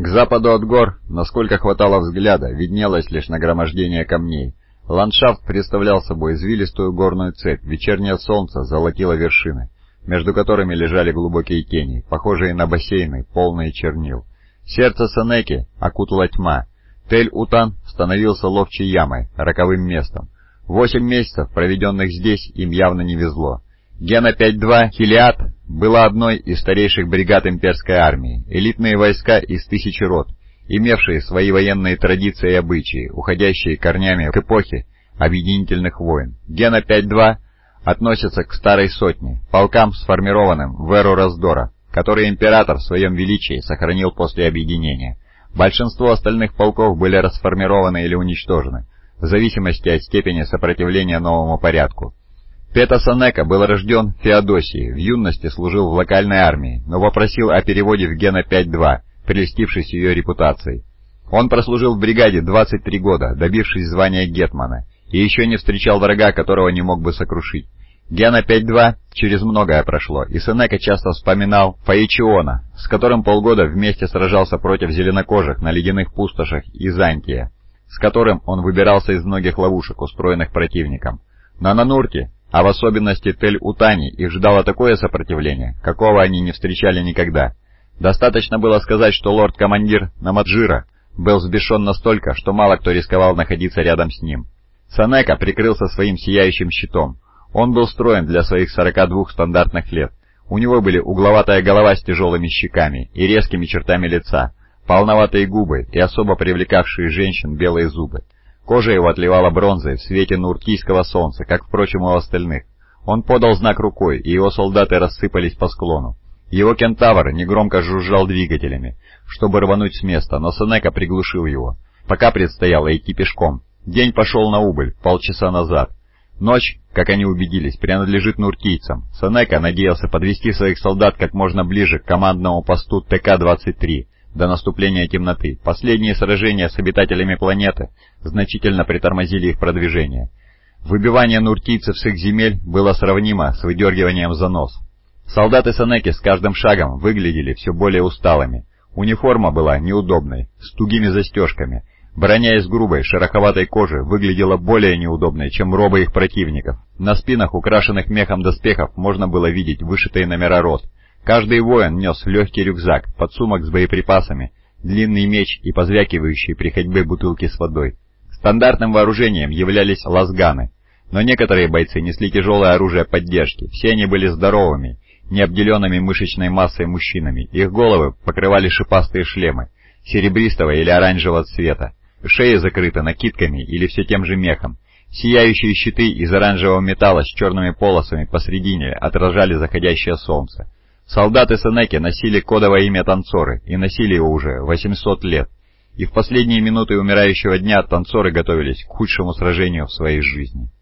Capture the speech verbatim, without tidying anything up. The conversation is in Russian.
К западу от гор, насколько хватало взгляда, виднелось лишь нагромождение камней. Ландшафт представлял собой извилистую горную цепь, вечернее солнце золотило вершины, между которыми лежали глубокие тени, похожие на бассейны, полные чернил. Сердце Сенеки окутала тьма. Тель-Утан становился ловчей ямой, роковым местом. Восемь месяцев, проведенных здесь, им явно не везло. Гена пять два Хилиад была одной из старейших бригад имперской армии, элитные войска из тысячи рот, имевшие свои военные традиции и обычаи, уходящие корнями к эпохе объединительных войн. Гена пять два относится к старой сотне, полкам, сформированным в эру раздора, который император в своем величии сохранил после объединения. Большинство остальных полков были расформированы или уничтожены, в зависимости от степени сопротивления новому порядку. Пета Сенека был рожден в Феодосии, в юности служил в локальной армии, но попросил о переводе в Гена пять два, прельстившись ее репутацией. Он прослужил в бригаде двадцать три года, добившись звания гетмана, и еще не встречал врага, которого не мог бы сокрушить. Гена пять два через многое прошло, и Сенека часто вспоминал Фаичиона, с которым полгода вместе сражался против зеленокожих на ледяных пустошах Изантия, с которым он выбирался из многих ловушек, устроенных противником. На Нанурте, а в особенности Тель-Утане, их ждало такое сопротивление, какого они не встречали никогда. Достаточно было сказать, что лорд-командир Намаджира был взбешен настолько, что мало кто рисковал находиться рядом с ним. Сенека прикрылся своим сияющим щитом. Он был строен для своих сорока двух стандартных лет. У него были угловатая голова с тяжелыми щеками и резкими чертами лица, полноватые губы и особо привлекавшие женщин белые зубы. Кожа его отливала бронзой в свете нуртийского солнца, как, впрочем, у остальных. Он подал знак рукой, и его солдаты рассыпались по склону. Его кентавр негромко жужжал двигателями, чтобы рвануть с места, но Сенека приглушил его. Пока предстояло идти пешком. День пошел на убыль полчаса назад. Ночь, как они убедились, принадлежит нуртийцам. Сенека надеялся подвести своих солдат как можно ближе к командному посту Тэ Ка двадцать три до наступления темноты. Последние сражения с обитателями планеты значительно притормозили их продвижение. Выбивание нуртийцев с их земель было сравнимо с выдергиванием занос. Солдаты Сенеки с каждым шагом выглядели все более усталыми. Униформа была неудобной, с тугими застежками. Броня из грубой, шероховатой кожи выглядела более неудобной, чем робы их противников. На спинах, украшенных мехом доспехов, можно было видеть вышитые номера рот. Каждый воин нес легкий рюкзак, подсумок с боеприпасами, длинный меч и позвякивающие при ходьбе бутылки с водой. Стандартным вооружением являлись лазганы, но некоторые бойцы несли тяжелое оружие поддержки. Все они были здоровыми, не обделенными мышечной массой мужчинами. Их головы покрывали шипастые шлемы, серебристого или оранжевого цвета. Шеи закрыты накидками или все тем же мехом. Сияющие щиты из оранжевого металла с черными полосами посредине отражали заходящее солнце. Солдаты Сенеки носили кодовое имя Танцоры, и носили его уже восемьсот лет. И в последние минуты умирающего дня танцоры готовились к худшему сражению в своей жизни.